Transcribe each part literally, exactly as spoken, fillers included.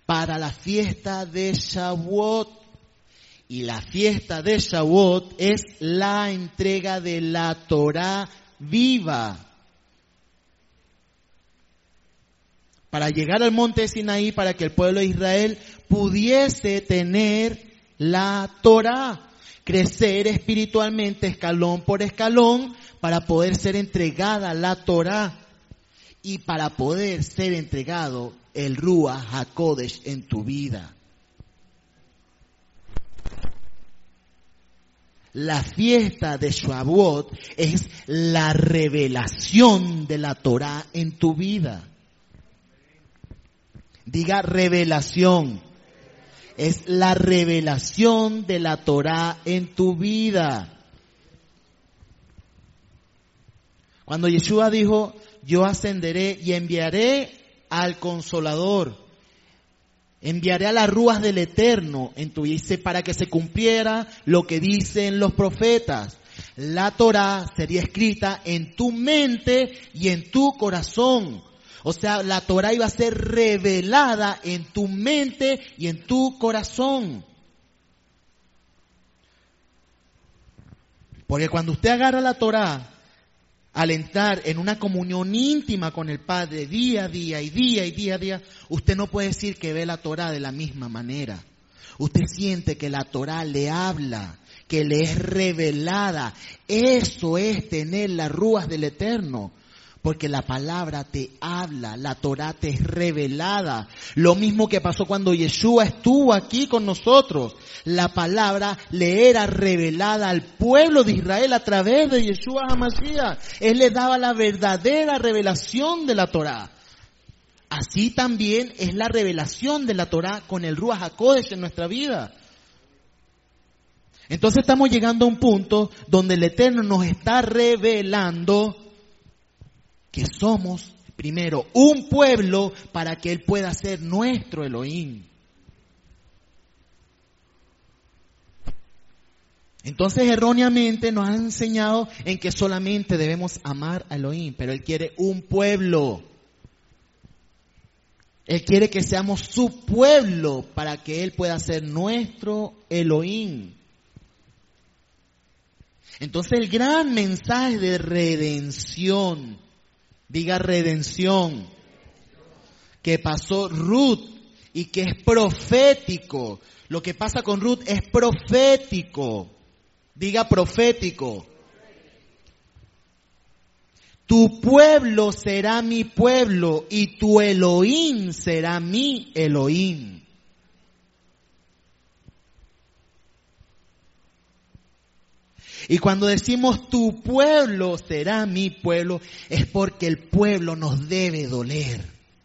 para la fiesta de Shavuot. Y la fiesta de Shavuot es la entrega de la Torá viva. Para llegar al monte de Sinaí, para que el pueblo de Israel pudiese tener la Torá, crecer espiritualmente escalón por escalón, para poder ser entregada la Torá y para poder ser entregado el Ruach HaKodesh en tu vida. La fiesta de Shavuot es la revelación de la Torá en tu vida. Diga revelación. Es la revelación de la Torá en tu vida. Cuando Yeshua dijo, yo ascenderé y enviaré al Consolador, enviaré a las Ruach del Eterno en tu vida, dice, para que se cumpliera lo que dicen los profetas. La Torá sería escrita en tu mente y en tu corazón. O sea, la Torá iba a ser revelada en tu mente y en tu corazón. Porque cuando usted agarra la Torá, al entrar en una comunión íntima con el Padre día a día y día y día a día, usted no puede decir que ve la Torá de la misma manera. Usted siente que la Torá le habla, que le es revelada. Eso es tener las Ruach del Eterno. Porque la palabra te habla, la Torá te es revelada. Lo mismo que pasó cuando Yeshua estuvo aquí con nosotros. La palabra le era revelada al pueblo de Israel a través de Yeshua HaMashiach. Él le daba la verdadera revelación de la Torá. Así también es la revelación de la Torá con el Ruach HaKodesh en nuestra vida. Entonces estamos llegando a un punto donde el Eterno nos está revelando que somos, primero, un pueblo para que Él pueda ser nuestro Elohim. Entonces, erróneamente nos han enseñado en que solamente debemos amar a Elohim, pero Él quiere un pueblo. Él quiere que seamos su pueblo para que Él pueda ser nuestro Elohim. Entonces, el gran mensaje de redención, diga redención, que pasó Ruth y que es profético. Lo que pasa con Ruth es profético. Diga profético. Tu pueblo será mi pueblo y tu Elohim será mi Elohim. Y cuando decimos tu pueblo será mi pueblo, es porque el pueblo nos debe doler.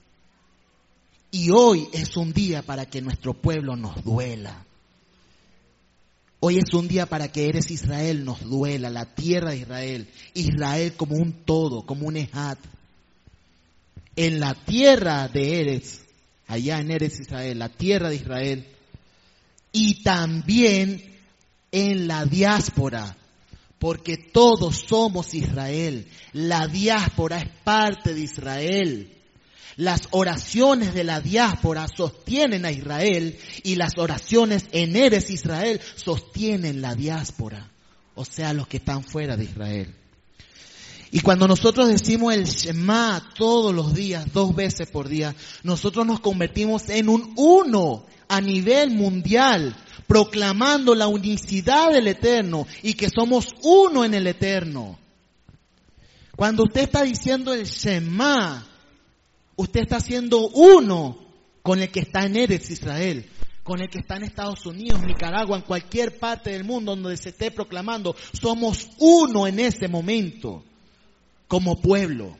Y hoy es un día para que nuestro pueblo nos duela. Hoy es un día para que Eretz Israel nos duela, la tierra de Israel. Israel como un todo, como un ejad. En la tierra de Eretz, allá en Eretz Israel, la tierra de Israel. Y también en la diáspora. Porque todos somos Israel. La diáspora es parte de Israel. Las oraciones de la diáspora sostienen a Israel y las oraciones en Eretz Israel sostienen la diáspora. O sea, los que están fuera de Israel. Y cuando nosotros decimos el Shema todos los días, dos veces por día, nosotros nos convertimos en un uno a nivel mundial, proclamando la unicidad del Eterno y que somos uno en el Eterno. Cuando usted está diciendo el Shema, usted está siendo uno con el que está en Eretz Israel, con el que está en Estados Unidos, Nicaragua, en cualquier parte del mundo donde se esté proclamando. Somos uno en ese momento, como pueblo.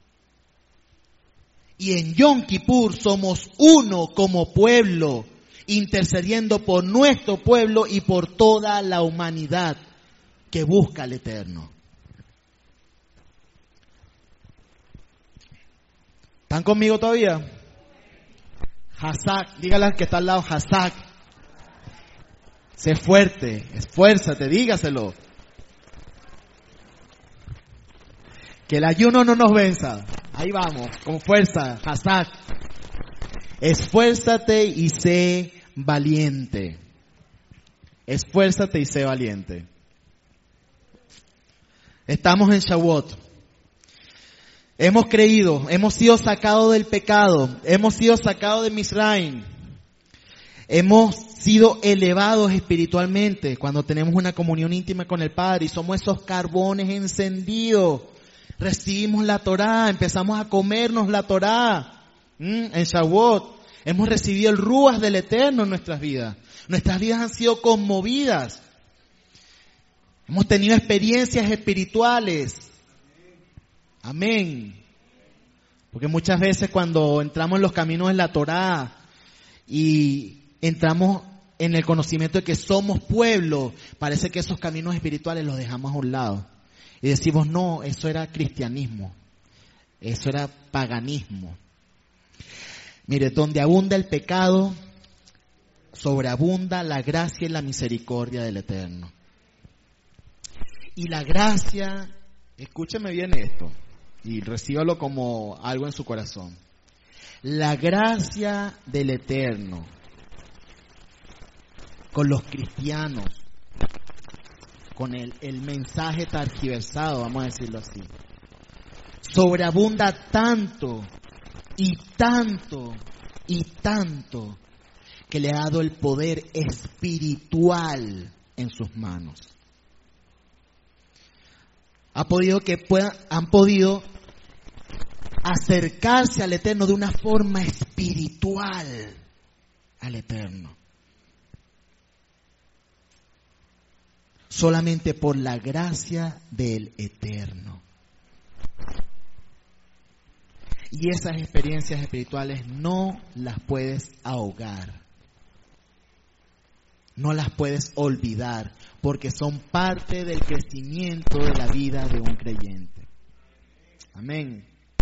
Y en Yom Kippur somos uno como pueblo, intercediendo por nuestro pueblo y por toda la humanidad que busca al Eterno. ¿Están conmigo todavía? Hazak, dígale al que está al lado, Hazak. Sé fuerte, esfuérzate, dígaselo. Que el ayuno no nos venza. Ahí vamos, con fuerza, Hazak. Esfuérzate y sé valiente. Esfuérzate y sé valiente. Estamos en Shavuot. Hemos creído, hemos sido sacados del pecado, hemos sido sacados de Misraim. Hemos sido elevados espiritualmente cuando tenemos una comunión íntima con el Padre y somos esos carbones encendidos. Recibimos la Torá, empezamos a comernos la Torá. ¿Mm? En Shavuot hemos recibido el Ruach del Eterno en nuestras vidas. Nuestras vidas han sido conmovidas. Hemos tenido experiencias espirituales. Amén. Porque muchas veces cuando entramos en los caminos de la Torá y entramos en el conocimiento de que somos pueblo, parece que esos caminos espirituales los dejamos a un lado. Y decimos, no, eso era cristianismo. Eso era paganismo. Mire, donde abunda el pecado, sobreabunda la gracia y la misericordia del Eterno. Y la gracia, escúcheme bien esto, y recíbalo como algo en su corazón. La gracia del Eterno con los cristianos, con el, el mensaje targiversado, vamos a decirlo así, sobreabunda tanto y tanto y tanto que le ha dado el poder espiritual en sus manos. Ha podido que puedan, han podido acercarse al Eterno de una forma espiritual al Eterno. Solamente por la gracia del Eterno. Y esas experiencias espirituales no las puedes ahogar. No las puedes olvidar, porque son parte del crecimiento de la vida de un creyente. Amén.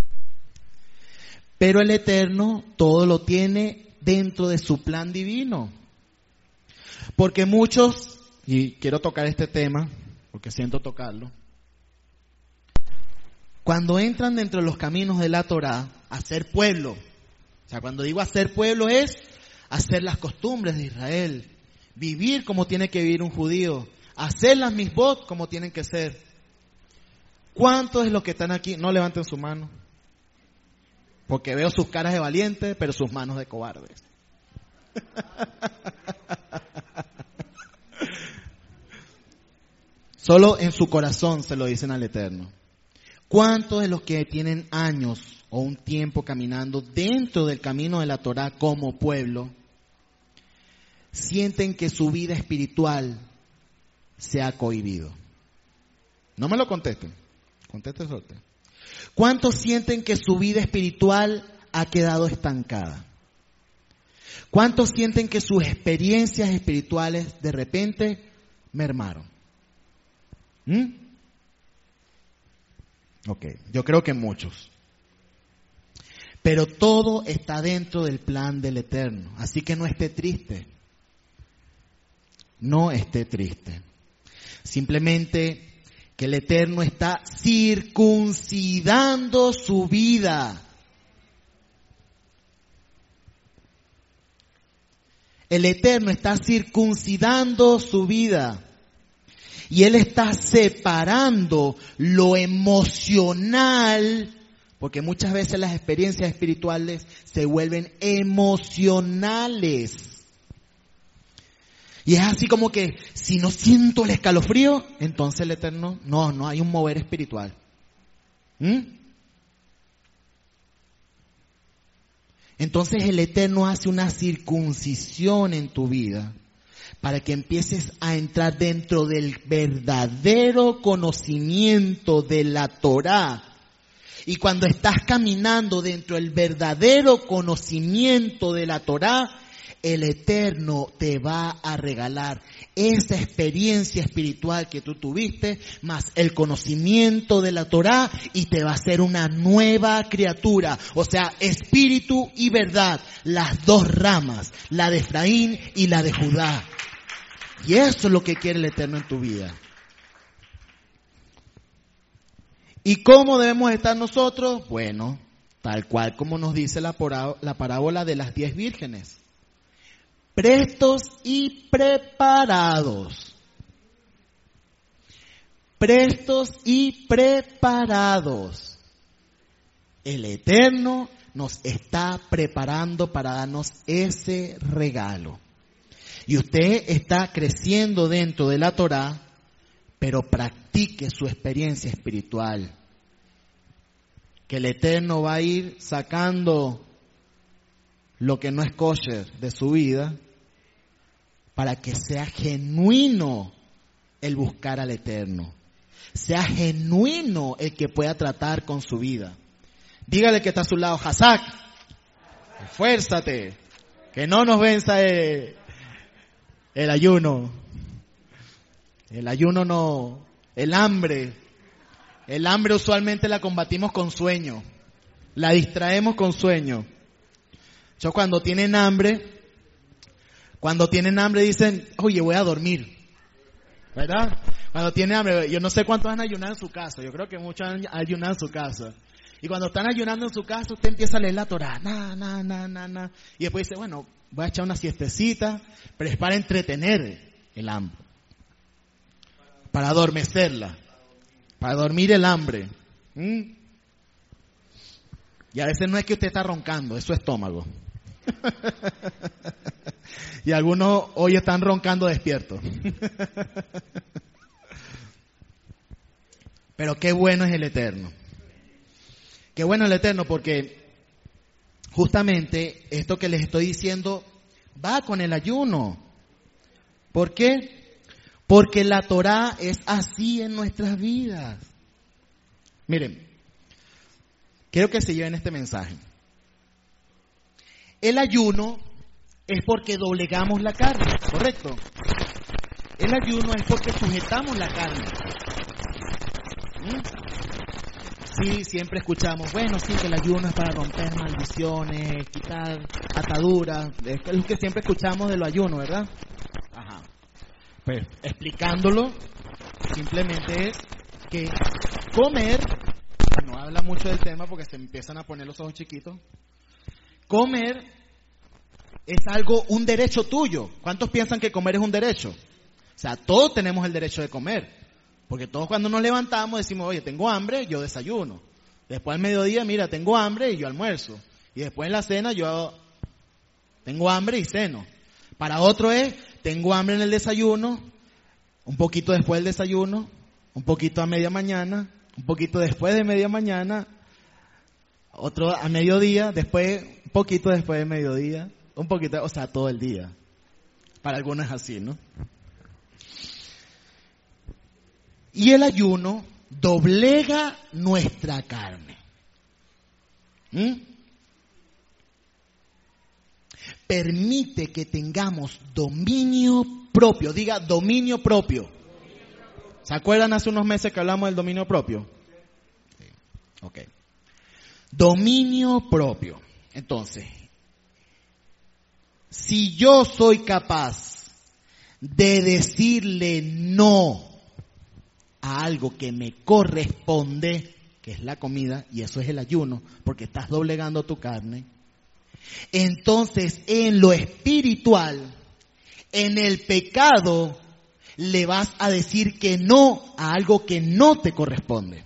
Pero el Eterno todo lo tiene dentro de su plan divino. Porque muchos, y quiero tocar este tema, porque siento tocarlo, cuando entran dentro de los caminos de la Torá, a ser pueblo, o sea, cuando digo hacer pueblo es hacer las costumbres de Israel, vivir como tiene que vivir un judío, hacer las misbot como tienen que ser. ¿Cuántos de los que están aquí no levanten su mano? Porque veo sus caras de valientes, pero sus manos de cobardes. Solo en su corazón se lo dicen al Eterno. ¿Cuántos de los que tienen años o un tiempo caminando dentro del camino de la Torá como pueblo sienten que su vida espiritual se ha cohibido? No me lo contesten, contesten usted. ¿Cuántos sienten que su vida espiritual ha quedado estancada? ¿Cuántos sienten que sus experiencias espirituales de repente mermaron? ¿Mm? Ok, yo creo que muchos. Pero todo está dentro del plan del Eterno, así que no esté triste. No esté triste. Simplemente que el Eterno está circuncidando su vida. El Eterno está circuncidando su vida. Y Él está separando lo emocional, porque muchas veces las experiencias espirituales se vuelven emocionales. Y es así como que si no siento el escalofrío, entonces el Eterno, no, no hay un mover espiritual. ¿Mm? Entonces el Eterno hace una circuncisión en tu vida para que empieces a entrar dentro del verdadero conocimiento de la Torá. Y cuando estás caminando dentro del verdadero conocimiento de la Torá, el Eterno te va a regalar esa experiencia espiritual que tú tuviste, más el conocimiento de la Torá, y te va a hacer una nueva criatura. O sea, espíritu y verdad, las dos ramas, la de Efraín y la de Judá. Y eso es lo que quiere el Eterno en tu vida. ¿Y cómo debemos estar nosotros? Bueno, tal cual como nos dice la, porá- la parábola de las diez vírgenes. Prestos y preparados. Prestos y preparados. El Eterno nos está preparando para darnos ese regalo. Y usted está creciendo dentro de la Torá, pero practique su experiencia espiritual. Que el Eterno va a ir sacando lo que no es kosher de su vida para que sea genuino el buscar al Eterno. Sea genuino el que pueda tratar con su vida. Dígale que está a su lado, Hazak, esfuérzate, que no nos venza el, el ayuno. El ayuno no, el hambre. El hambre usualmente la combatimos con sueño. La distraemos con sueño. Yo cuando tienen hambre, cuando tienen hambre dicen, oye, voy a dormir. ¿Verdad? Cuando tienen hambre, yo no sé cuántos han ayunado en su casa. Yo creo que muchos han ayunado en su casa. Y cuando están ayunando en su casa, usted empieza a leer la Torá. Na, na, na, na, na. Y después dice, bueno, voy a echar una siestecita, pero es para entretener el hambre. Para adormecerla. Para dormir el hambre. ¿Mm? Y a veces no es que usted está roncando, es su estómago. Y algunos hoy están roncando despiertos. Pero qué bueno es el Eterno. Qué bueno el Eterno, porque justamente esto que les estoy diciendo va con el ayuno. ¿Por qué? Porque la Torá es así en nuestras vidas. Miren, quiero que se lleven este mensaje. El ayuno es porque doblegamos la carne, ¿correcto? El ayuno es porque sujetamos la carne. ¿Mm? Sí, siempre escuchamos, bueno, sí, que el ayuno es para romper maldiciones, quitar ataduras. Es lo que siempre escuchamos de lo ayuno, ¿verdad? Ajá. Pues, explicándolo, simplemente es que comer, no habla mucho del tema porque se empiezan a poner los ojos chiquitos. Comer es algo, un derecho tuyo. ¿Cuántos piensan que comer es un derecho? O sea, todos tenemos el derecho de comer. Porque todos cuando nos levantamos decimos, oye, tengo hambre, yo desayuno. Después al mediodía, mira, tengo hambre y yo almuerzo. Y después en la cena yo tengo hambre y ceno. Para otro es, tengo hambre en el desayuno, un poquito después del desayuno, un poquito a media mañana, un poquito después de media mañana, otro a mediodía, después, un poquito después de mediodía, un poquito, o sea, todo el día. Para algunos es así, ¿no? Y el ayuno doblega nuestra carne. ¿Mm? Permite que tengamos dominio propio. Diga, dominio propio. ¿Se acuerdan hace unos meses que hablamos del dominio propio? Sí. Ok. Dominio propio. Entonces, si yo soy capaz de decirle no a algo que me corresponde, que es la comida, y eso es el ayuno, porque estás doblegando tu carne, entonces en lo espiritual, en el pecado, le vas a decir que no a algo que no te corresponde.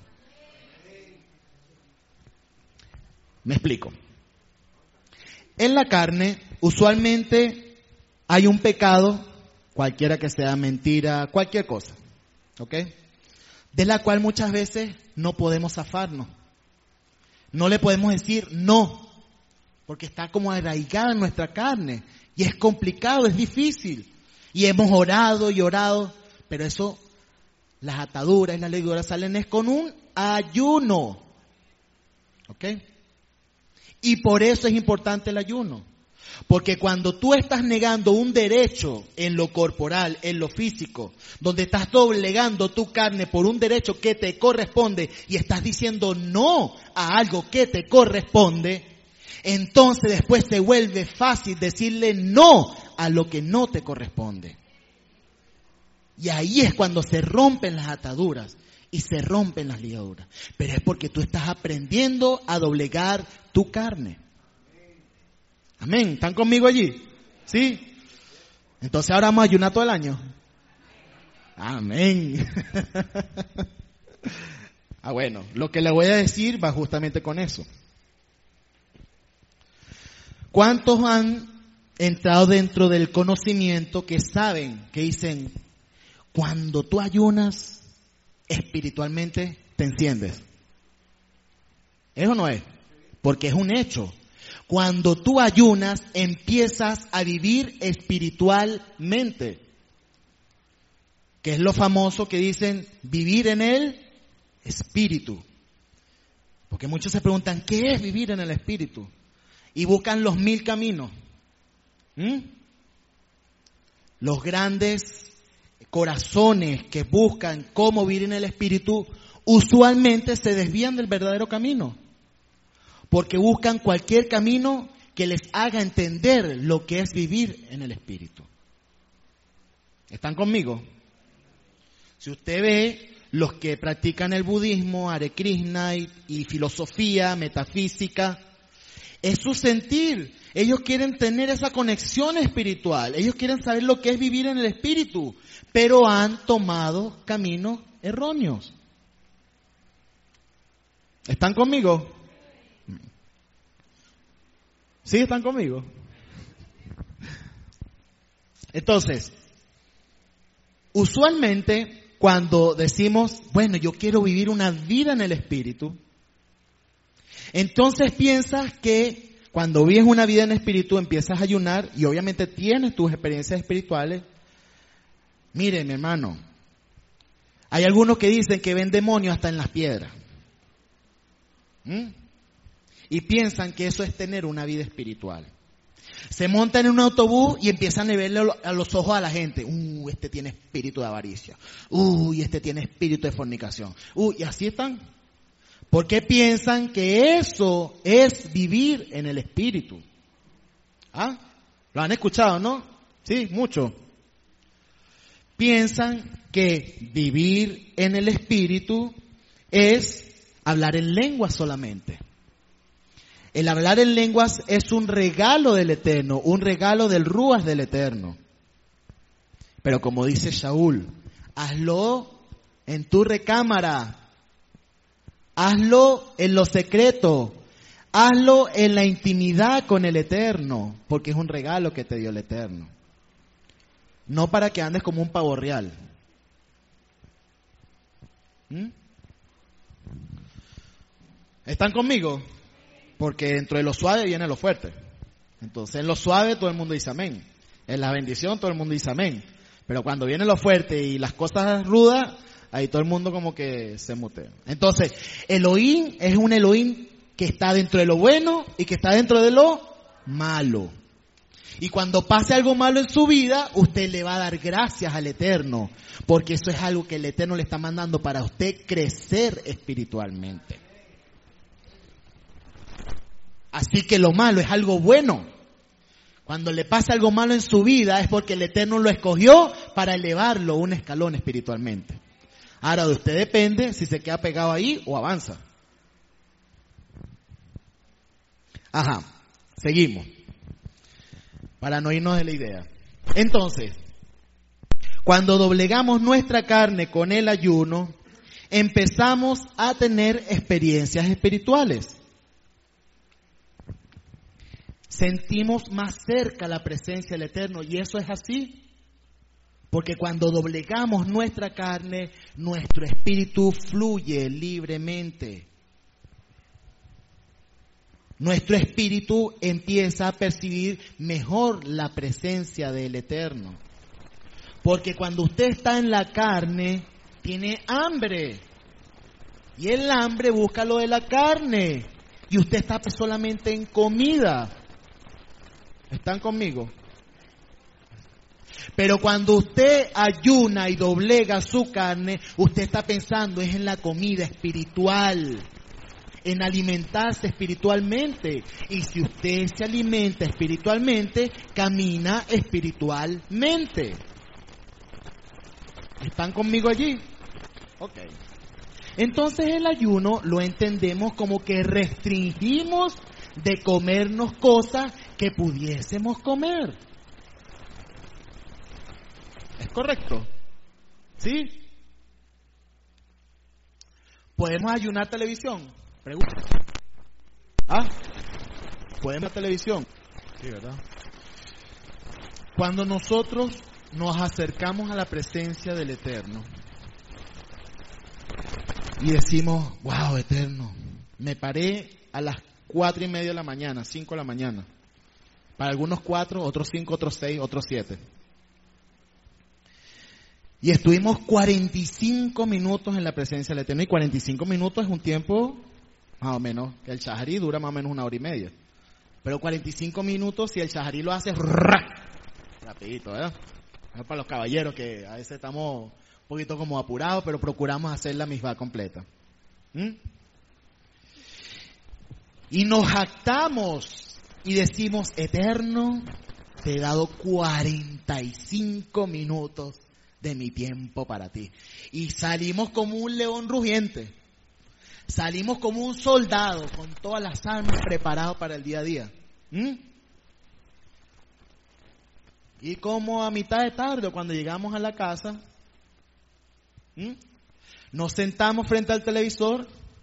Me explico. En la carne, usualmente hay un pecado, cualquiera que sea mentira, cualquier cosa, ¿ok? De la cual muchas veces no podemos zafarnos. No le podemos decir no, porque está como arraigada en nuestra carne. Y es complicado, es difícil. Y hemos orado y orado, pero eso, las ataduras y las ligaduras salen es con un ayuno. ¿Ok? Y por eso es importante el ayuno. Porque cuando tú estás negando un derecho en lo corporal, en lo físico, donde estás doblegando tu carne por un derecho que te corresponde y estás diciendo no a algo que te corresponde, entonces después se vuelve fácil decirle no a lo que no te corresponde. Y ahí es cuando se rompen las ataduras y se rompen las ligaduras. Pero es porque tú estás aprendiendo a doblegar tu carne. Amén. ¿Están conmigo allí? ¿Sí? Entonces ahora vamos a ayunar todo el año. Amén. Ah, bueno, lo que le voy a decir va justamente con eso. ¿Cuántos han entrado dentro del conocimiento que saben, que dicen, cuando tú ayunas, espiritualmente te enciendes? ¿Eso no es? Porque es un hecho. Cuando tú ayunas, empiezas a vivir espiritualmente. Que es lo famoso que dicen, vivir en el espíritu. Porque muchos se preguntan, ¿qué es vivir en el espíritu? Y buscan los mil caminos. ¿Mm? Los grandes corazones que buscan cómo vivir en el espíritu, usualmente se desvían del verdadero camino. Porque buscan cualquier camino que les haga entender lo que es vivir en el espíritu. ¿Están conmigo? Si usted ve los que practican el budismo, Hare Krishna y, y filosofía, metafísica, es su sentir. Ellos quieren tener esa conexión espiritual. Ellos quieren saber lo que es vivir en el espíritu, pero han tomado caminos erróneos. ¿Están conmigo? ¿Sí están conmigo? Entonces, usualmente cuando decimos, bueno, yo quiero vivir una vida en el espíritu, entonces piensas que cuando vives una vida en espíritu empiezas a ayunar y obviamente tienes tus experiencias espirituales. Mire, mi hermano, hay algunos que dicen que ven demonios hasta en las piedras. ¿Mm? Y piensan que eso es tener una vida espiritual. Se montan en un autobús y empiezan a verle a los ojos a la gente. Uh, este tiene espíritu de avaricia. Uy, uh, este tiene espíritu de fornicación. Uy, uh, y así están. Porque piensan que eso es vivir en el espíritu. ¿Ah? ¿Lo han escuchado, no? Sí, mucho. Piensan que vivir en el espíritu es hablar en lenguas solamente. El hablar en lenguas es un regalo del Eterno, un regalo del Ruach del Eterno. Pero como dice Shaul, hazlo en tu recámara, hazlo en lo secreto, hazlo en la intimidad con el Eterno, porque es un regalo que te dio el Eterno. No para que andes como un pavo real. ¿Mm? ¿Están conmigo? Porque dentro de lo suave viene lo fuerte. Entonces en lo suave todo el mundo dice amén. En la bendición todo el mundo dice amén. Pero cuando viene lo fuerte y las cosas rudas, ahí todo el mundo como que se mutea. Entonces, Elohim es un Elohim que está dentro de lo bueno y que está dentro de lo malo. Y cuando pase algo malo en su vida, usted le va a dar gracias al Eterno. Porque eso es algo que el Eterno le está mandando para usted crecer espiritualmente. Así que lo malo es algo bueno. Cuando le pasa algo malo en su vida es porque el Eterno lo escogió para elevarlo un escalón espiritualmente. Ahora de usted depende si se queda pegado ahí o avanza. Ajá, seguimos. Para no irnos de la idea. Entonces, cuando doblegamos nuestra carne con el ayuno, empezamos a tener experiencias espirituales. Sentimos más cerca la presencia del Eterno y eso es así. Porque cuando doblegamos nuestra carne, nuestro espíritu fluye libremente. Nuestro espíritu empieza a percibir mejor la presencia del Eterno. Porque cuando usted está en la carne, tiene hambre. Y el hambre busca lo de la carne. Y usted está solamente en comida. ¿Están conmigo? Pero cuando usted ayuna y doblega su carne, usted está pensando es en la comida espiritual, en alimentarse espiritualmente. Y si usted se alimenta espiritualmente, camina espiritualmente. ¿Están conmigo allí? Ok. Entonces el ayuno lo entendemos como que restringimos de comernos cosas que pudiésemos comer. ¿Es correcto? ¿Sí? ¿Podemos ayunar televisión? Pregunta. ¿Ah? ¿Podemos televisión? Sí, ¿verdad? Cuando nosotros nos acercamos a la presencia del Eterno y decimos, wow, Eterno, me paré a las cuatro y media de la mañana, cinco de la mañana. Para algunos cuatro, otros cinco, otros seis, otros siete. Y estuvimos cuarenta y cinco minutos en la presencia del Eterno. Y cuarenta y cinco minutos es un tiempo, más o menos, que el shaharí dura más o menos una hora y media. Pero cuarenta y cinco minutos, si el shaharí lo hace rapidito, ¿verdad? Es para los caballeros que a veces estamos un poquito como apurados, pero procuramos hacer la misma completa. ¿Mm? Y nos jactamos y decimos, Eterno, te he dado cuarenta y cinco minutos de mi tiempo para ti. Y salimos como un león rugiente. Salimos como un soldado con todas las armas preparadas para el día a día. ¿Mm? Y como a mitad de tarde, cuando llegamos a la casa, ¿Mm? nos sentamos frente al televisor,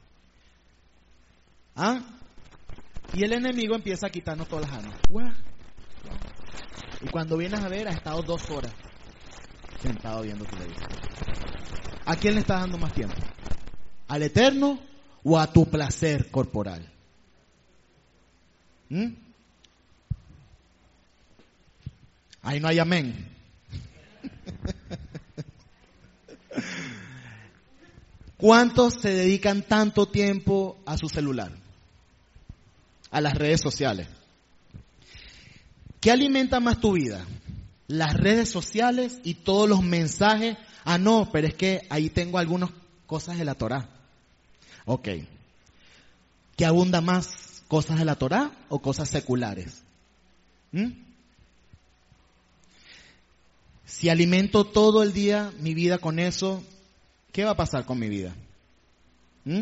¿ah? Y el enemigo empieza a quitarnos todas las armas. ¡Guau! Y cuando vienes a ver, has estado dos horas sentado viendo televisión. ¿A quién le estás dando más tiempo? ¿Al Eterno o a tu placer corporal? ¿Mm? Ahí no hay amén. ¿Cuántos se dedican tanto tiempo a su celular? A las redes sociales. ¿Qué alimenta más tu vida? Las redes sociales y todos los mensajes. Ah, no, pero es que ahí tengo algunas cosas de la Torá. Ok. ¿Qué abunda más? ¿Cosas de la Torá o cosas seculares? ¿Mm? Si alimento todo el día mi vida con eso, ¿qué va a pasar con mi vida? ¿Mm?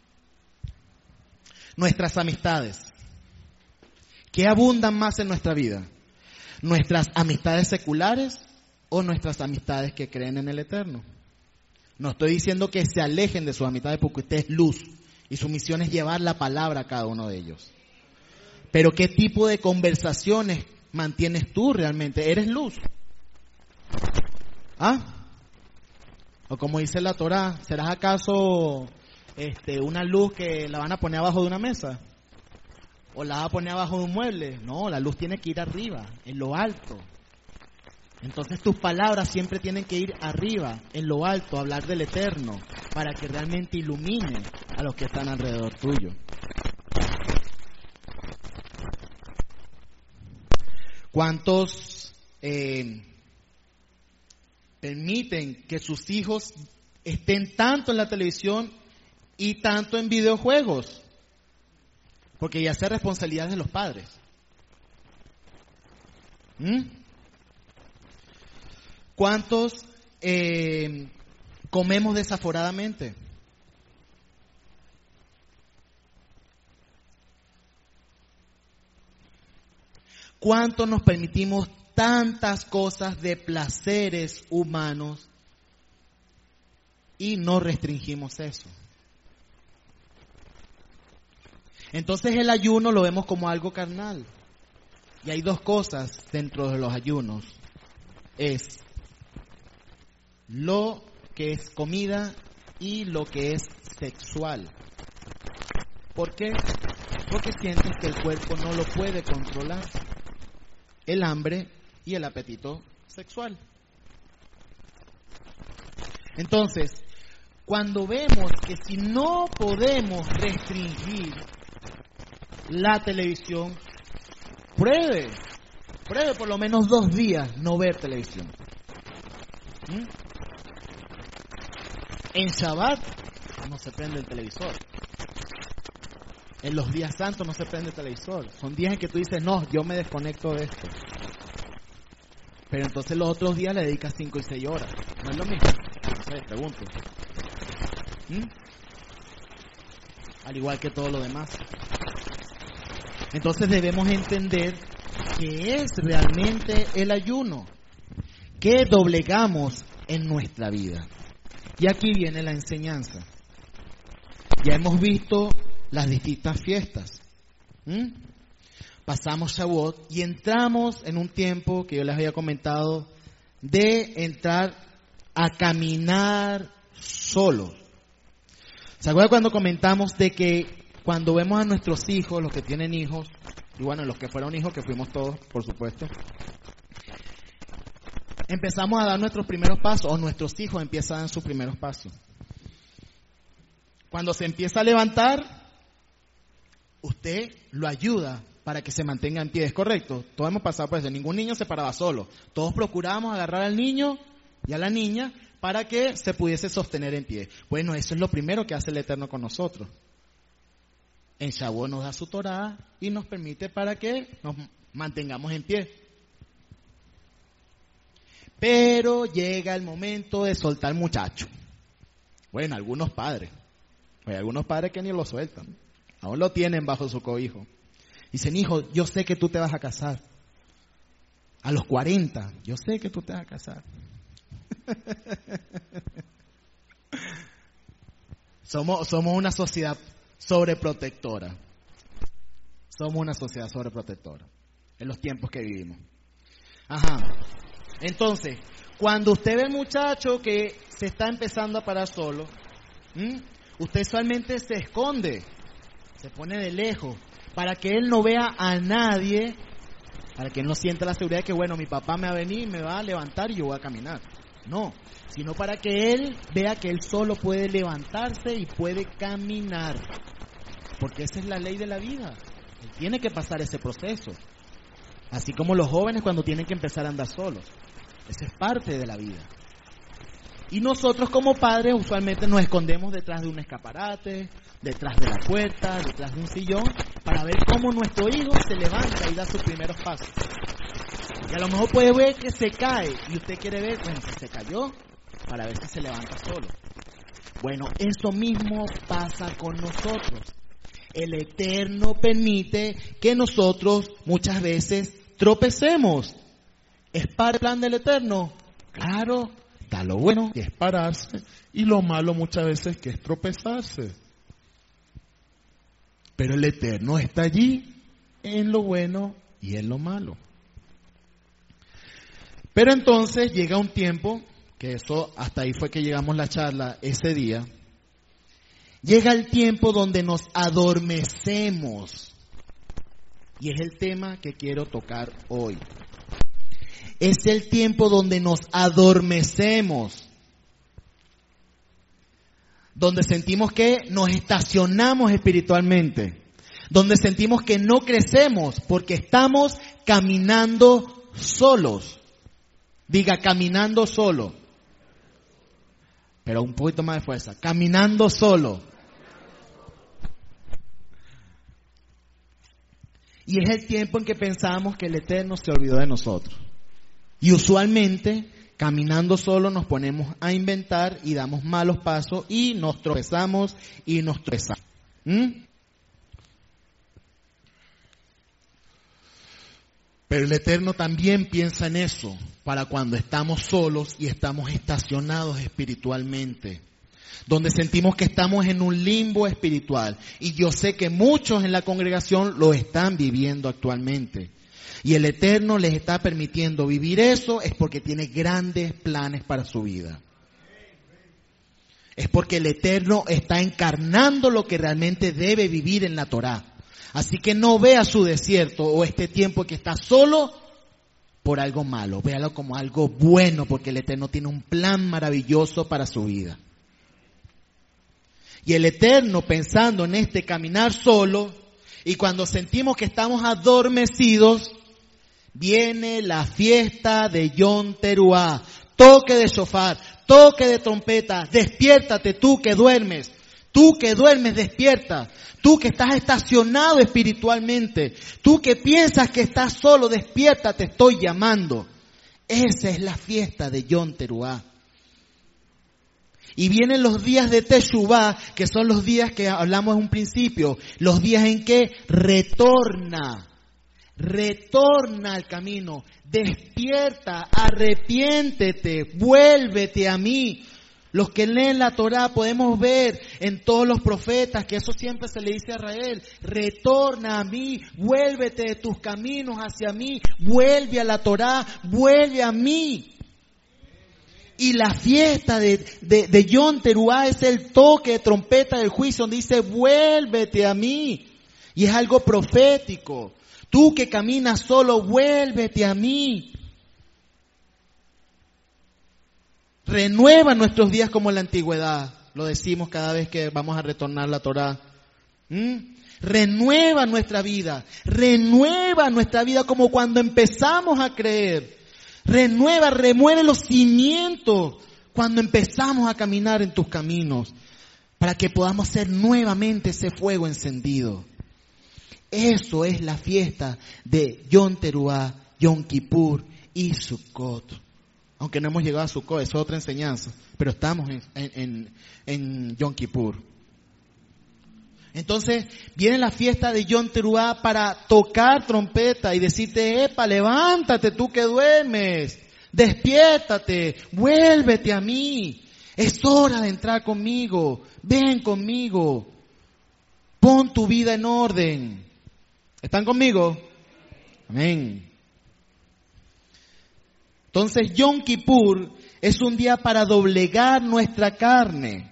Nuestras amistades. ¿Qué abundan más en nuestra vida? ¿Nuestras amistades seculares o nuestras amistades que creen en el Eterno? No estoy diciendo que se alejen de sus amistades porque usted es luz y su misión es llevar la palabra a cada uno de ellos. Pero ¿qué tipo de conversaciones mantienes tú realmente? ¿Eres luz? ¿Ah? O como dice la Torá, ¿serás acaso este, una luz que la van a poner abajo de una mesa? ¿O la van a poner abajo de un mueble? No, la luz tiene que ir arriba, en lo alto. Entonces tus palabras siempre tienen que ir arriba, en lo alto, hablar del Eterno, para que realmente ilumine a los que están alrededor tuyo. ¿Cuántos eh, permiten que sus hijos estén tanto en la televisión y tanto en videojuegos? Porque ya sea responsabilidad de los padres. ¿Mm? ¿Cuántos eh, comemos desaforadamente? ¿Cuántos nos permitimos tantas cosas de placeres humanos y no restringimos eso? Entonces el ayuno lo vemos como algo carnal. Y hay dos cosas dentro de los ayunos. Es lo que es comida y lo que es sexual. ¿Por qué? Porque sientes que el cuerpo no lo puede controlar. El hambre y el apetito sexual. Entonces, cuando vemos que si no podemos restringir la televisión, pruebe, pruebe por lo menos dos días no ver televisión. ¿Mm? En Shabbat no se prende el televisor. En los días santos no se prende el televisor. Son días en que tú dices, no, yo me desconecto de esto. Pero entonces los otros días le dedicas cinco y seis horas. ¿No es lo mismo? No sé, pregunto. ¿Mm? al igual que todo lo demás. Entonces debemos entender qué es realmente el ayuno, qué doblegamos en nuestra vida. Y aquí viene la enseñanza. Ya hemos visto las distintas fiestas. ¿Mm? Pasamos Shavuot y entramos en un tiempo que yo les había comentado de entrar a caminar solos. ¿Se acuerdan cuando comentamos de que cuando vemos a nuestros hijos, los que tienen hijos, y bueno, los que fueron hijos, que fuimos todos, por supuesto, empezamos a dar nuestros primeros pasos, o nuestros hijos empiezan a dar sus primeros pasos? Cuando se empieza a levantar, usted lo ayuda para que se mantenga en pie, ¿es correcto? Todos hemos pasado por eso, ningún niño se paraba solo. Todos procurábamos agarrar al niño y a la niña para que se pudiese sostener en pie. Bueno, eso es lo primero que hace el Eterno con nosotros. En Shavuot nos da su Torá y nos permite para que nos mantengamos en pie. Pero llega el momento de soltar al muchacho. Bueno, algunos padres. Hay algunos padres que ni lo sueltan. Aún lo tienen bajo su cobijo. Dicen, hijo, yo sé que tú te vas a casar. A los cuarenta, yo sé que tú te vas a casar. somos, somos una sociedad sobreprotectora. Somos una sociedad sobreprotectora en los tiempos que vivimos. Ajá. Entonces, cuando usted ve al muchacho que se está empezando a parar solo, ¿m? usted usualmente se esconde, se pone de lejos, para que él no vea a nadie, para que él no sienta la seguridad de que, bueno, mi papá me va a venir, me va a levantar y yo voy a caminar. No, sino para que él vea que él solo puede levantarse y puede caminar. Porque esa es la ley de la vida. Él tiene que pasar ese proceso. Así como los jóvenes cuando tienen que empezar a andar solos. Esa es parte de la vida. Y nosotros como padres usualmente nos escondemos detrás de un escaparate, detrás de la puerta, detrás de un sillón, para ver cómo nuestro hijo se levanta y da sus primeros pasos. Y a lo mejor puede ver que se cae y usted quiere ver, bueno, si se cayó, para ver si se levanta solo. Bueno, eso mismo pasa con nosotros. El Eterno permite que nosotros muchas veces tropecemos. ¿Es para el plan del Eterno? Claro, está lo bueno, que es pararse, y lo malo muchas veces que es tropezarse. Pero el Eterno está allí en lo bueno y en lo malo. Pero entonces llega un tiempo, que eso hasta ahí fue que llegamos la charla ese día, llega el tiempo donde nos adormecemos. Y es el tema que quiero tocar hoy. Es el tiempo donde nos adormecemos. Donde sentimos que nos estacionamos espiritualmente. Donde sentimos que no crecemos porque estamos caminando solos. Diga, caminando solo. Pero un poquito más de fuerza. Caminando solo. Y es el tiempo en que pensamos que el Eterno se olvidó de nosotros. Y usualmente, caminando solo, nos ponemos a inventar y damos malos pasos y nos tropezamos y nos tropezamos. ¿Mm? Pero el Eterno también piensa en eso para cuando estamos solos y estamos estacionados espiritualmente, donde sentimos que estamos en un limbo espiritual. Y yo sé que muchos en la congregación lo están viviendo actualmente. Y el Eterno les está permitiendo vivir eso, es porque tiene grandes planes para su vida. Es porque el Eterno está encarnando lo que realmente debe vivir en la Torá. Así que no vea su desierto o este tiempo que está solo por algo malo. Véalo como algo bueno, porque el Eterno tiene un plan maravilloso para su vida. Y el Eterno, pensando en este caminar solo, y cuando sentimos que estamos adormecidos, viene la fiesta de Yom Teruah. Toque de shofar, toque de trompeta. Despiértate tú que duermes. Tú que duermes, despierta. Tú que estás estacionado espiritualmente. Tú que piensas que estás solo, despierta, te estoy llamando. Esa es la fiesta de Yom Teruah. Y vienen los días de Teshuvá, que son los días que hablamos en un principio, los días en que retorna, retorna al camino, despierta, arrepiéntete, vuélvete a mí. Los que leen la Torá podemos ver en todos los profetas que eso siempre se le dice a Israel: retorna a mí, vuélvete de tus caminos hacia mí, vuelve a la Torá, vuelve a mí. Y la fiesta de, de, de Yom Teruá es el toque de trompeta del juicio donde dice: vuélvete a mí. Y es algo profético. Tú que caminas solo, vuélvete a mí. Renueva nuestros días como en la antigüedad. Lo decimos cada vez que vamos a retornar la Torá. ¿Mm? Renueva nuestra vida. Renueva nuestra vida como cuando empezamos a creer. Renueva, remueve los cimientos cuando empezamos a caminar en tus caminos, para que podamos ser nuevamente ese fuego encendido. Eso es la fiesta de Yom Teruá, Yom Kippur y Sukkot. Aunque no hemos llegado a Sukkot, es otra enseñanza, pero estamos en, en, en, en Yom Kippur. Entonces viene la fiesta de Yom Teruá para tocar trompeta y decirte: epa, levántate tú que duermes, despiértate, vuélvete a mí, es hora de entrar conmigo, ven conmigo, pon tu vida en orden. ¿Están conmigo? Amén. Entonces Yom Kippur es un día para doblegar nuestra carne.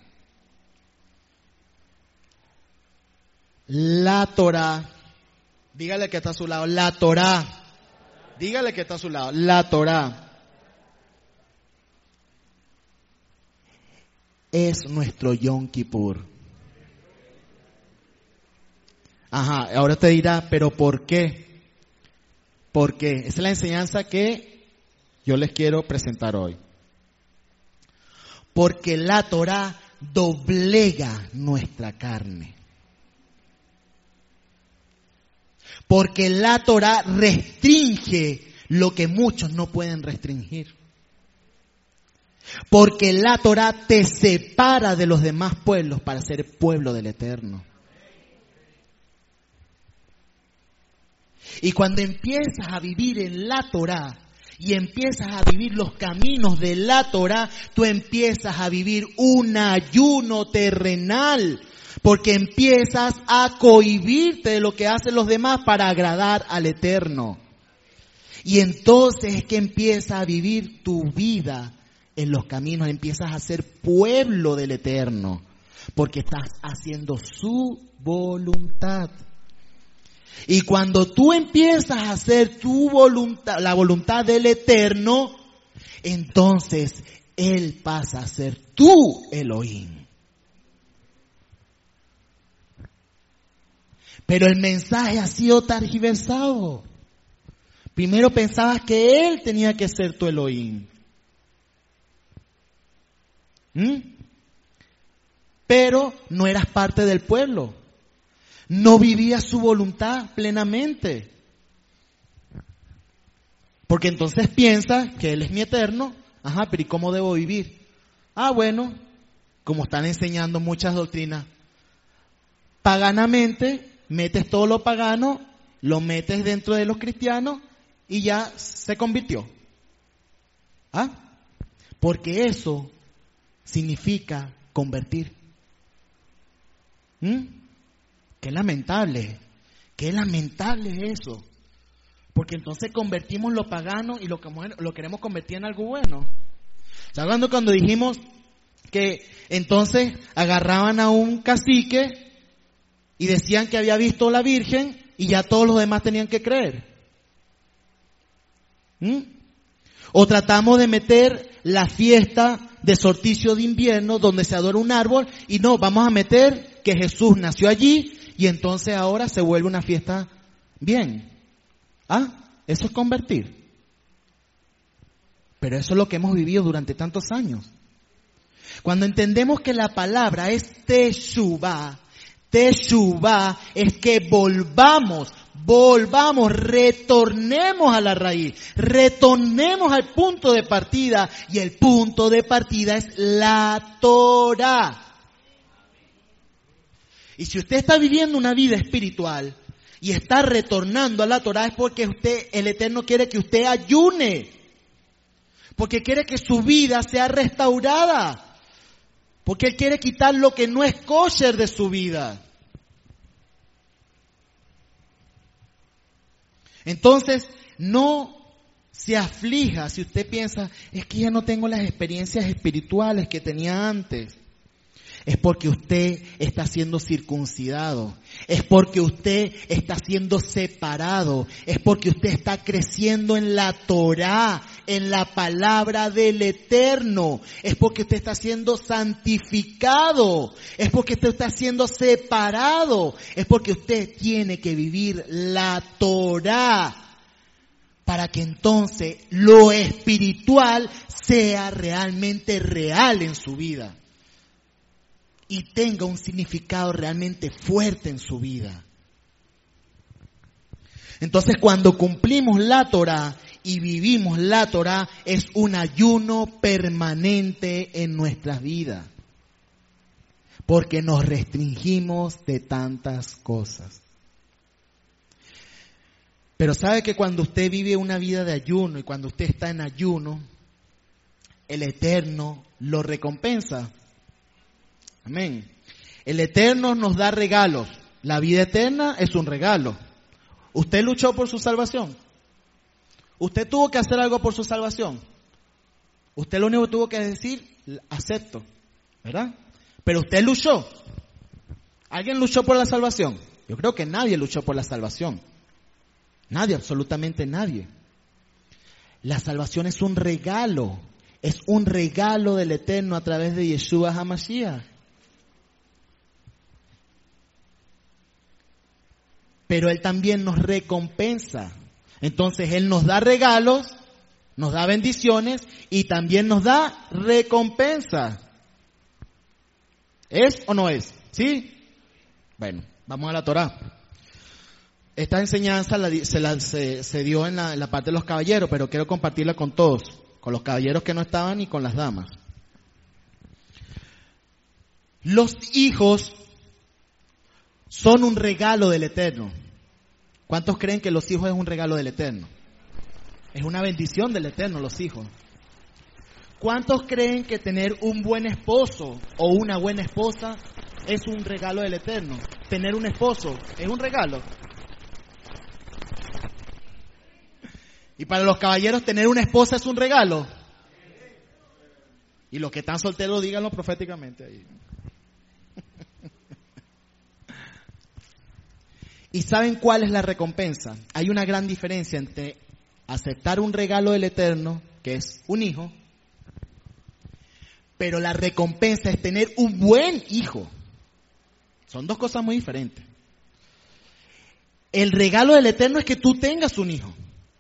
La Torá, dígale que está a su lado, la Torá, dígale que está a su lado, la Torá es nuestro Yom Kippur. Ajá, ahora te dirá, pero ¿por qué? ¿Por qué? Esa es la enseñanza que yo les quiero presentar hoy. Porque la Torá doblega nuestra carne. Porque la Torá restringe lo que muchos no pueden restringir. Porque la Torá te separa de los demás pueblos para ser pueblo del Eterno. Y cuando empiezas a vivir en la Torá y empiezas a vivir los caminos de la Torá, tú empiezas a vivir un ayuno terrenal. Porque empiezas a cohibirte de lo que hacen los demás para agradar al Eterno. Y entonces es que empiezas a vivir tu vida en los caminos, empiezas a ser pueblo del Eterno, porque estás haciendo su voluntad. Y cuando tú empiezas a hacer tu voluntad, la voluntad del Eterno, entonces Él pasa a ser tu Elohim. Pero el mensaje ha sido tergiversado. Primero pensabas que Él tenía que ser tu Elohim. ¿Mm? Pero no eras parte del pueblo. No vivías su voluntad plenamente. Porque entonces piensas que Él es mi eterno. Ajá, pero ¿y cómo debo vivir? Ah, bueno, como están enseñando muchas doctrinas, paganamente metes todo lo pagano, lo metes dentro de los cristianos y ya se convirtió. ¿Ah? Porque eso significa convertir. ¿Mm? Qué lamentable, qué lamentable es eso. Porque entonces convertimos lo pagano y lo, lo queremos convertir en algo bueno. ¿Se acuerdan cuando dijimos que entonces agarraban a un cacique y decían que había visto a la Virgen y ya todos los demás tenían que creer? ¿Mm? O tratamos de meter la fiesta de solsticio de invierno donde se adora un árbol y no, vamos a meter que Jesús nació allí y entonces ahora se vuelve una fiesta bien. Ah, eso es convertir. Pero eso es lo que hemos vivido durante tantos años. Cuando entendemos que la palabra es Teshuvá, Teshuvá es que volvamos, volvamos, retornemos a la raíz, retornemos al punto de partida, y el punto de partida es la Torah. Y si usted está viviendo una vida espiritual y está retornando a la Torah, es porque usted, el Eterno quiere que usted ayune, porque quiere que su vida sea restaurada, porque Él quiere quitar lo que no es kosher de su vida. Entonces, no se aflija si usted piensa, es que ya no tengo las experiencias espirituales que tenía antes. Es porque usted está siendo circuncidado, es porque usted está siendo separado, es porque usted está creciendo en la Torá, en la palabra del Eterno, es porque usted está siendo santificado, es porque usted está siendo separado, es porque usted tiene que vivir la Torá para que entonces lo espiritual sea realmente real en su vida y tenga un significado realmente fuerte en su vida. Entonces, cuando cumplimos la Torá y vivimos la Torá, es un ayuno permanente en nuestras vidas, porque nos restringimos de tantas cosas. Pero sabe que cuando usted vive una vida de ayuno y cuando usted está en ayuno, el Eterno lo recompensa. Amén. El Eterno nos da regalos. La vida eterna es un regalo. ¿Usted luchó por su salvación? ¿Usted tuvo que hacer algo por su salvación? Usted lo único que tuvo que decir, acepto, ¿verdad? Pero usted luchó. ¿Alguien luchó por la salvación? Yo creo que nadie luchó por la salvación. Nadie, absolutamente nadie. La salvación es un regalo. Es un regalo del Eterno a través de Yeshua HaMashiach. Pero Él también nos recompensa. Entonces Él nos da regalos, nos da bendiciones y también nos da recompensa. ¿Es o no es? ¿Sí? Bueno, vamos a la Torá. Esta enseñanza la, se, la, se, se dio en la, en la parte de los caballeros, pero quiero compartirla con todos, con los caballeros que no estaban y con las damas. Los hijos son un regalo del Eterno. ¿Cuántos creen que los hijos es un regalo del Eterno? Es una bendición del Eterno, los hijos. ¿Cuántos creen que tener un buen esposo o una buena esposa es un regalo del Eterno? Tener un esposo es un regalo. Y para los caballeros, tener una esposa es un regalo. Y los que están solteros, díganlo proféticamente ahí. ¿Y saben cuál es la recompensa? Hay una gran diferencia entre aceptar un regalo del Eterno, que es un hijo, pero la recompensa es tener un buen hijo. Son dos cosas muy diferentes. El regalo del Eterno es que tú tengas un hijo,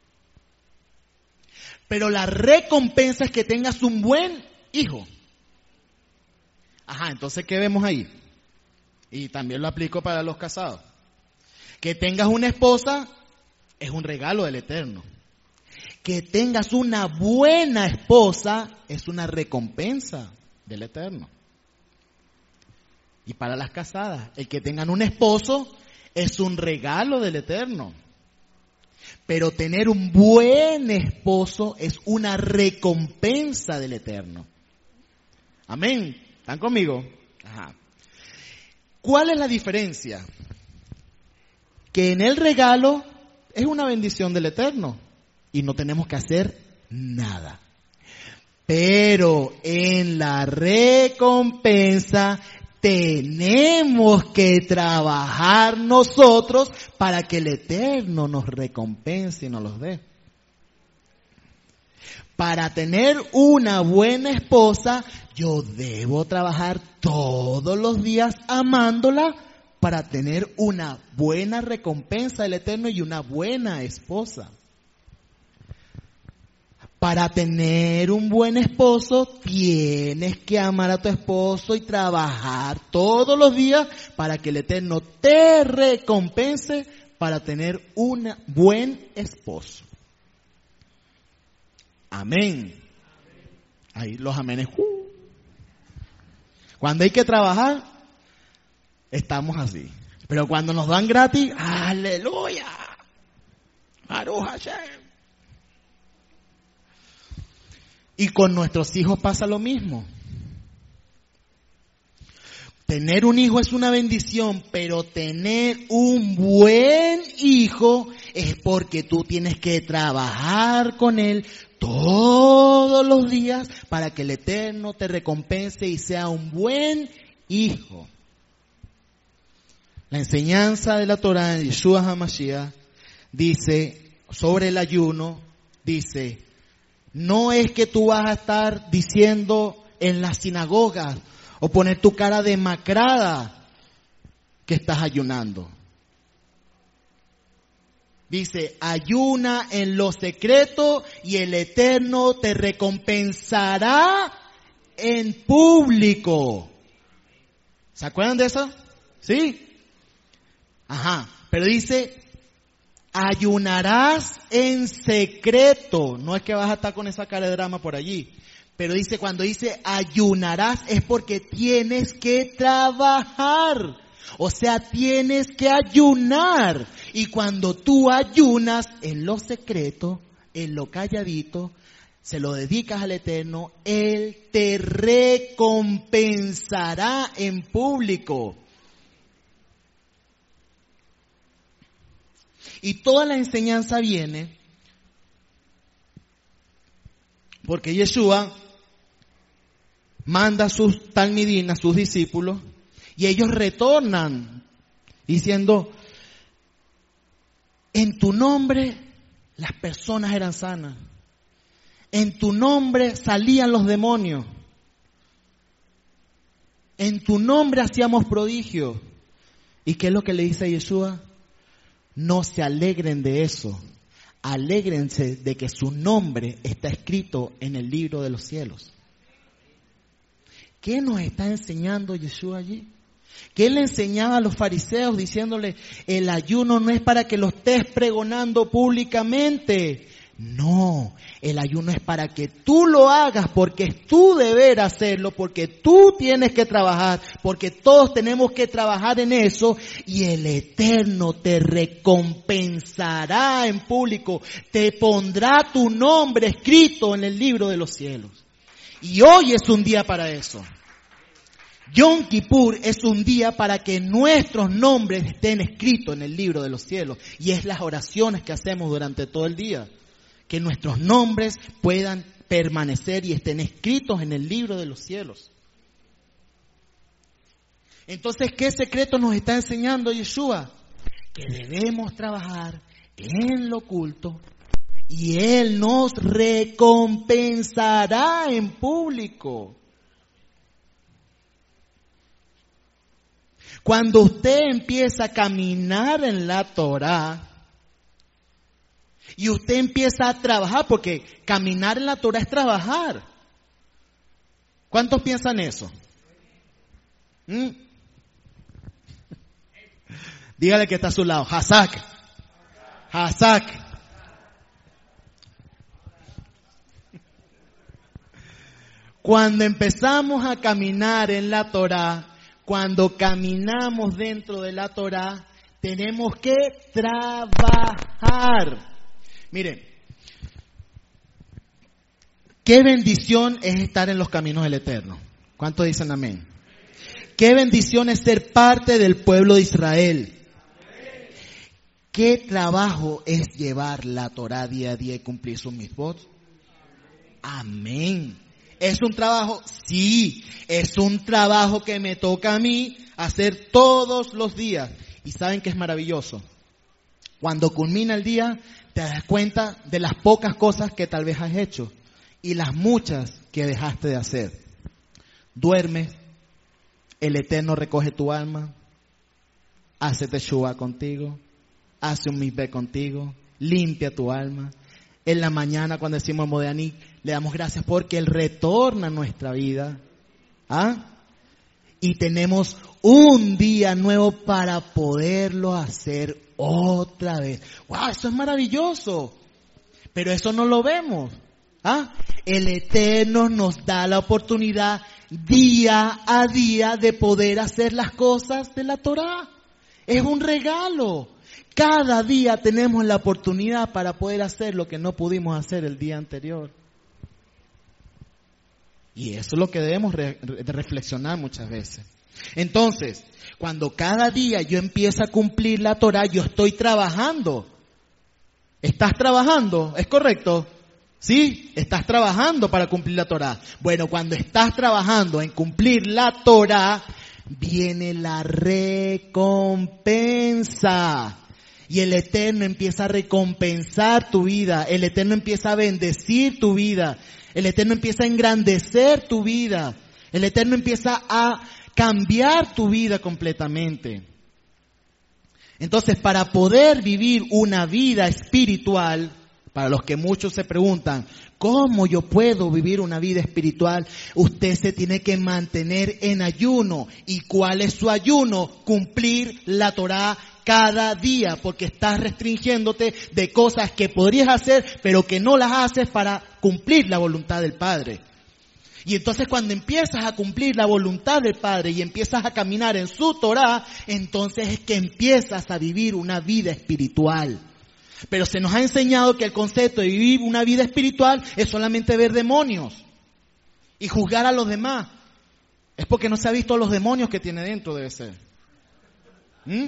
pero la recompensa es que tengas un buen hijo. Ajá, entonces, ¿qué vemos ahí? Y también lo aplico para los casados. Que tengas una esposa es un regalo del Eterno. Que tengas una buena esposa es una recompensa del Eterno. Y para las casadas, el que tengan un esposo es un regalo del Eterno. Pero tener un buen esposo es una recompensa del Eterno. Amén. ¿Están conmigo? Ajá. ¿Cuál es la diferencia? Que en el regalo es una bendición del Eterno y no tenemos que hacer nada. Pero en la recompensa tenemos que trabajar nosotros para que el Eterno nos recompense y nos los dé. Para tener una buena esposa, yo debo trabajar todos los días amándola para tener una buena recompensa del Eterno y una buena esposa. Para tener un buen esposo, tienes que amar a tu esposo y trabajar todos los días para que el Eterno te recompense para tener un buen esposo. Amén. Ahí los amenes. Uh. Cuando hay que trabajar, estamos así. Pero cuando nos dan gratis, aleluya. Baruch Hashem. Y con nuestros hijos pasa lo mismo. Tener un hijo es una bendición, pero tener un buen hijo es porque tú tienes que trabajar con él todos los días para que el Eterno te recompense y sea un buen hijo. La enseñanza de la Torá de Yeshua HaMashiach dice sobre el ayuno, dice, no es que tú vas a estar diciendo en las sinagogas o poner tu cara demacrada que estás ayunando. Dice, ayuna en lo secreto y el Eterno te recompensará en público. ¿Se acuerdan de eso? ¿Sí? Ajá, pero dice, ayunarás en secreto. No es que vas a estar con esa cara de drama por allí. Pero dice, cuando dice ayunarás es porque tienes que trabajar. O sea, tienes que ayunar. Y cuando tú ayunas en lo secreto, en lo calladito, se lo dedicas al Eterno, Él te recompensará en público. Y toda la enseñanza viene porque Yeshua manda a sus talmidim, a sus discípulos, y ellos retornan diciendo, en tu nombre las personas eran sanas, en tu nombre salían los demonios, en tu nombre hacíamos prodigios. ¿Y qué es lo que le dice a Yeshua? No se alegren de eso, alégrense de que su nombre está escrito en el libro de los cielos. ¿Qué nos está enseñando Yeshua allí? ¿Qué le enseñaba a los fariseos diciéndole, el ayuno no es para que lo estés pregonando públicamente? No, el ayuno es para que tú lo hagas porque es tu deber hacerlo, porque tú tienes que trabajar, porque todos tenemos que trabajar en eso y el Eterno te recompensará en público, te pondrá tu nombre escrito en el libro de los cielos. Y hoy es un día para eso. Yom Kippur es un día para que nuestros nombres estén escritos en el libro de los cielos. Y es las oraciones que hacemos durante todo el día. Que nuestros nombres puedan permanecer y estén escritos en el libro de los cielos. Entonces, ¿qué secreto nos está enseñando Yeshua? Que debemos trabajar en lo oculto y Él nos recompensará en público. Cuando usted empieza a caminar en la Torá y usted empieza a trabajar, porque caminar en la Torá es trabajar. ¿Cuántos piensan eso? ¿Mm? Dígale que está a su lado. Hazak. Hazak. Cuando empezamos a caminar en la Torá, cuando caminamos dentro de la Torá, tenemos que trabajar. Miren, qué bendición es estar en los caminos del Eterno. ¿Cuántos dicen amén? Qué bendición es ser parte del pueblo de Israel. Qué trabajo es llevar la Torá día a día y cumplir sus mitzvot. Amén. ¿Es un trabajo? Sí, es un trabajo que me toca a mí hacer todos los días. ¿Y saben qué es maravilloso? Cuando culmina el día, te das cuenta de las pocas cosas que tal vez has hecho y las muchas que dejaste de hacer. Duermes, el Eterno recoge tu alma, hace teshuvá contigo, hace un mikveh contigo, limpia tu alma. En la mañana cuando decimos Modeaní, le damos gracias porque Él retorna a nuestra vida. ¿Ah? Y tenemos un día nuevo para poderlo hacer otra vez. ¡Wow! Eso es maravilloso. Pero eso no lo vemos. ¿Ah? El Eterno nos da la oportunidad día a día de poder hacer las cosas de la Torá. Es un regalo. Cada día tenemos la oportunidad para poder hacer lo que no pudimos hacer el día anterior. Y eso es lo que debemos re- re- reflexionar muchas veces. Entonces, cuando cada día yo empiezo a cumplir la Torá, yo estoy trabajando. ¿Estás trabajando? ¿Es correcto? ¿Sí? Estás trabajando para cumplir la Torá. Bueno, cuando estás trabajando en cumplir la Torá, viene la recompensa. Y el Eterno empieza a recompensar tu vida. El Eterno empieza a bendecir tu vida. El Eterno empieza a engrandecer tu vida. El Eterno empieza a cambiar tu vida completamente. Entonces, para poder vivir una vida espiritual, para los que muchos se preguntan, ¿cómo yo puedo vivir una vida espiritual? Usted se tiene que mantener en ayuno. ¿Y cuál es su ayuno? Cumplir la Torá cada día, porque estás restringiéndote de cosas que podrías hacer, pero que no las haces para cumplir la voluntad del Padre. Y entonces cuando empiezas a cumplir la voluntad del Padre y empiezas a caminar en su Torá, entonces es que empiezas a vivir una vida espiritual. Pero se nos ha enseñado que el concepto de vivir una vida espiritual es solamente ver demonios y juzgar a los demás. Es porque no se ha visto los demonios que tiene dentro, debe ser. ¿Mm?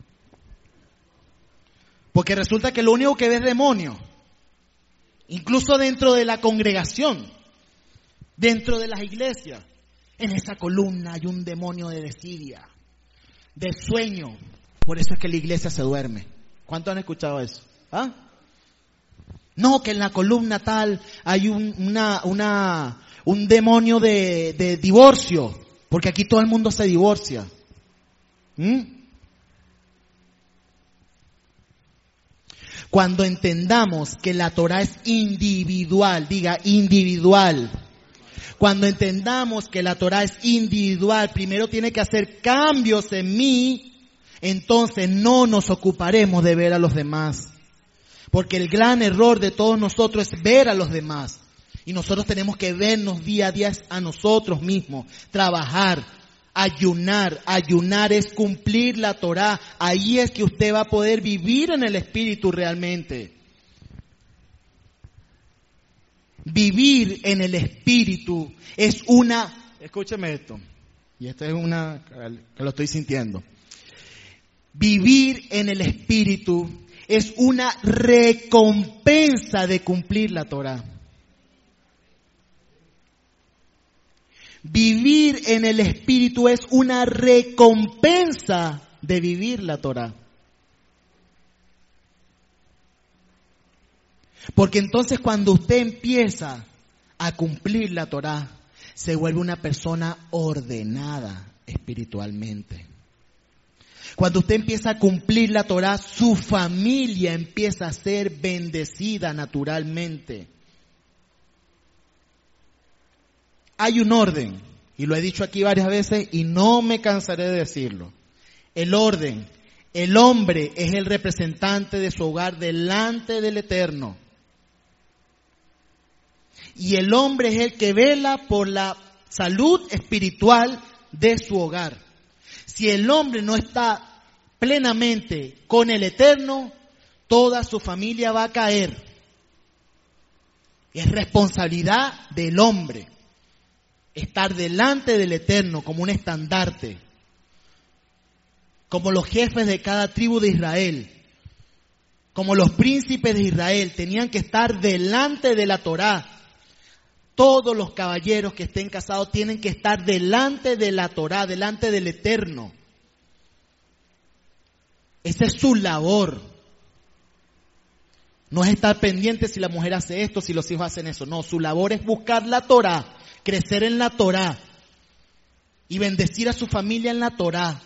Porque resulta que lo único que ves es demonios. Incluso dentro de la congregación, dentro de las iglesias, en esa columna hay un demonio de desidia, de sueño. Por eso es que la iglesia se duerme. ¿Cuántos han escuchado eso? ¿Ah? No, que en la columna tal hay un, una, una, un demonio de, de divorcio, porque aquí todo el mundo se divorcia. ¿Mm? Cuando entendamos que la Torá es individual, diga individual. Cuando entendamos que la Torá es individual, primero tiene que hacer cambios en mí, entonces no nos ocuparemos de ver a los demás. Porque el gran error de todos nosotros es ver a los demás. Y nosotros tenemos que vernos día a día a nosotros mismos, trabajar, ayunar. Ayunar es cumplir la Torá. Ahí es que usted va a poder vivir en el Espíritu realmente. Vivir en el Espíritu es una... Escúcheme esto. Y esto es una... que lo estoy sintiendo. Vivir en el Espíritu es una recompensa de cumplir la Torá. Vivir en el Espíritu es una recompensa de vivir la Torá. Porque entonces cuando usted empieza a cumplir la Torá, se vuelve una persona ordenada espiritualmente. Cuando usted empieza a cumplir la Torá, su familia empieza a ser bendecida naturalmente. Hay un orden, y lo he dicho aquí varias veces y no me cansaré de decirlo. El orden, el hombre es el representante de su hogar delante del Eterno. Y el hombre es el que vela por la salud espiritual de su hogar. Si el hombre no está plenamente con el Eterno, toda su familia va a caer. Es responsabilidad del hombre estar delante del Eterno como un estandarte, como los jefes de cada tribu de Israel, como los príncipes de Israel, tenían que estar delante de la Torá. Todos los caballeros que estén casados tienen que estar delante de la Torá, delante del Eterno. Esa es su labor. No es estar pendiente si la mujer hace esto, si los hijos hacen eso. No, su labor es buscar la Torá, crecer en la Torá y bendecir a su familia en la Torá.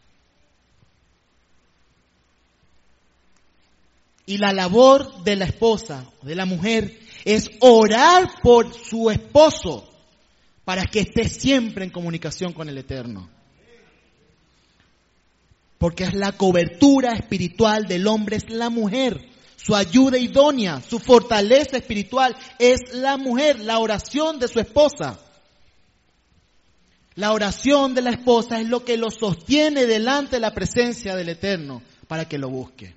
Y la labor de la esposa, de la mujer, es orar por su esposo para que estés siempre en comunicación con el Eterno. Porque es la cobertura espiritual del hombre, es la mujer. Su ayuda idónea, su fortaleza espiritual es la mujer, la oración de su esposa. La oración de la esposa es lo que lo sostiene delante de la presencia del Eterno para que lo busque.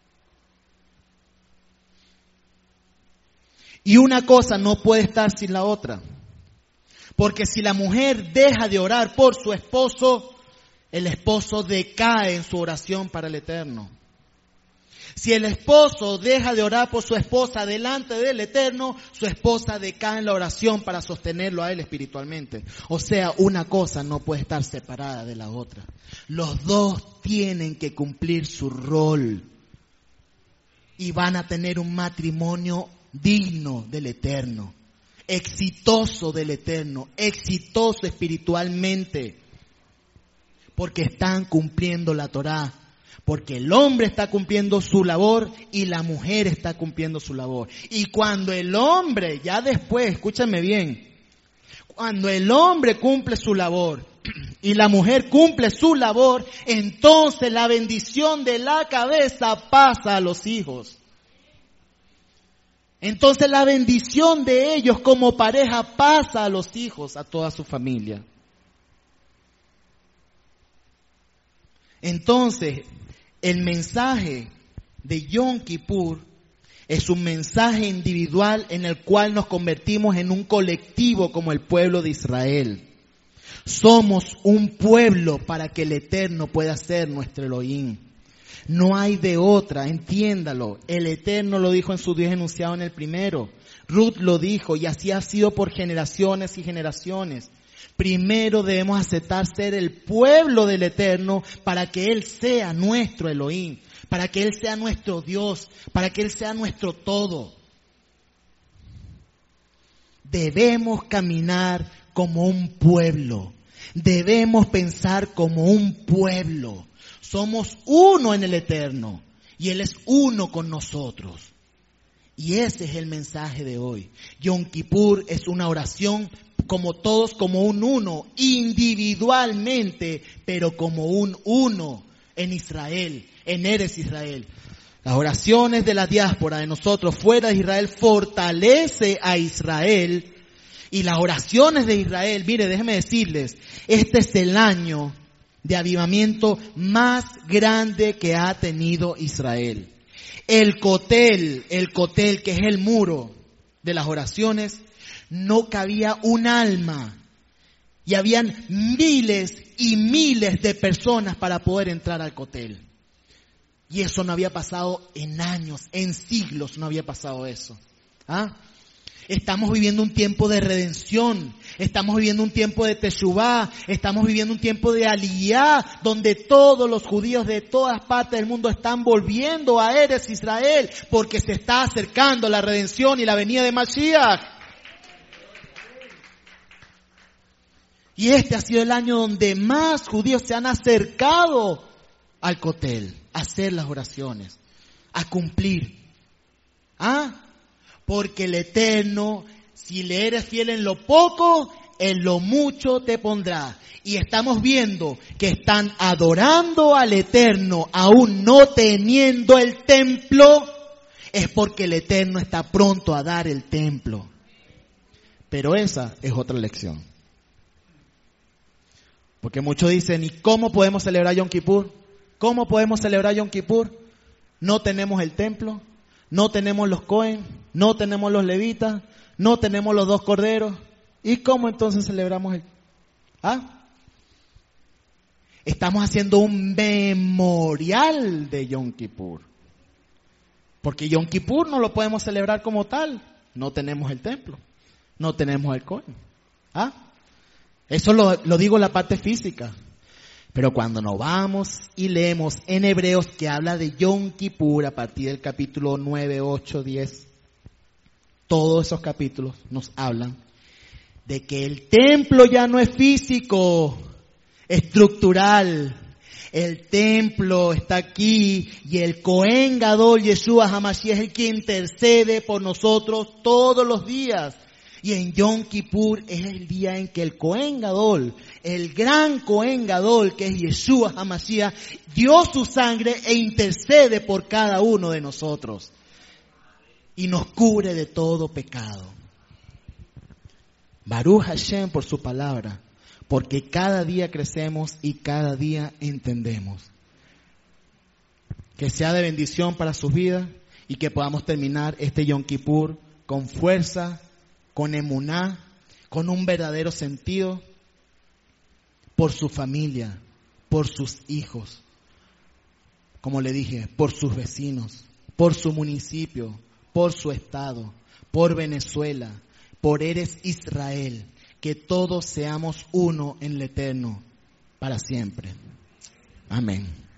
Y una cosa no puede estar sin la otra. Porque si la mujer deja de orar por su esposo, el esposo decae en su oración para el Eterno. Si el esposo deja de orar por su esposa delante del Eterno, su esposa decae en la oración para sostenerlo a él espiritualmente. O sea, una cosa no puede estar separada de la otra. Los dos tienen que cumplir su rol. Y van a tener un matrimonio digno del Eterno. Exitoso del Eterno. Exitoso espiritualmente. Porque están cumpliendo la Torá. Porque el hombre está cumpliendo su labor y la mujer está cumpliendo su labor. Y cuando el hombre, ya después, escúchame bien, cuando el hombre cumple su labor y la mujer cumple su labor, entonces la bendición de la cabeza pasa a los hijos. Entonces la bendición de ellos como pareja pasa a los hijos, a toda su familia. Entonces, el mensaje de Yom Kippur es un mensaje individual en el cual nos convertimos en un colectivo como el pueblo de Israel. Somos un pueblo para que el Eterno pueda ser nuestro Elohim. No hay de otra, entiéndalo. El Eterno lo dijo en su Dios enunciado en el primero. Ruth lo dijo y así ha sido por generaciones y generaciones. Primero debemos aceptar ser el pueblo del Eterno para que Él sea nuestro Elohim, para que Él sea nuestro Dios, para que Él sea nuestro todo. Debemos caminar como un pueblo, debemos pensar como un pueblo. Somos uno en el Eterno y Él es uno con nosotros. Y ese es el mensaje de hoy. Yom Kippur es una oración como todos, como un uno, individualmente, pero como un uno en Israel, en Eretz Israel. Las oraciones de la diáspora de nosotros fuera de Israel fortalece a Israel. Y las oraciones de Israel, mire, déjenme decirles, este es el año de avivamiento más grande que ha tenido Israel. El cotel, el cotel que es el muro de las oraciones, no cabía un alma y habían miles y miles de personas para poder entrar al cotel. Y eso no había pasado en años, en siglos no había pasado eso. ¿Ah? Estamos viviendo un tiempo de redención, estamos viviendo un tiempo de teshuvá, estamos viviendo un tiempo de aliyá, donde todos los judíos de todas partes del mundo están volviendo a Eretz Israel, porque se está acercando la redención y la venida de Mashiach. Y este ha sido el año donde más judíos se han acercado al cotel, a hacer las oraciones, a cumplir. ¿Ah? Porque el Eterno, si le eres fiel en lo poco, en lo mucho te pondrá. Y estamos viendo que están adorando al Eterno, aún no teniendo el templo, es porque el Eterno está pronto a dar el templo. Pero esa es otra lección. Porque muchos dicen, ¿y cómo podemos celebrar Yom Kippur? ¿Cómo podemos celebrar Yom Kippur? No tenemos el templo, no tenemos los Cohen, no tenemos los levitas, no tenemos los dos corderos. ¿Y cómo entonces celebramos el? ¿Ah? Estamos haciendo un memorial de Yom Kippur. Porque Yom Kippur no lo podemos celebrar como tal. No tenemos el templo, no tenemos el Cohen. ¿Ah? Eso lo, lo digo en la parte física. Pero cuando nos vamos y leemos en Hebreos que habla de Yom Kippur a partir del capítulo nueve, ocho, diez, todos esos capítulos nos hablan de que el templo ya no es físico, estructural. El templo está aquí y el Cohen Gadol Yeshua HaMashiach es el que intercede por nosotros todos los días. Y en Yom Kippur es el día en que el Cohen Gadol, el gran Cohen Gadol, que es Yeshua HaMashiach, dio su sangre e intercede por cada uno de nosotros. Y nos cubre de todo pecado. Baruch Hashem por su palabra, porque cada día crecemos y cada día entendemos. Que sea de bendición para sus vidas y que podamos terminar este Yom Kippur con fuerza, con emuná, con un verdadero sentido por su familia, por sus hijos, como le dije, por sus vecinos, por su municipio, por su estado, por Venezuela, por Eres Israel, que todos seamos uno en el eterno para siempre. Amén.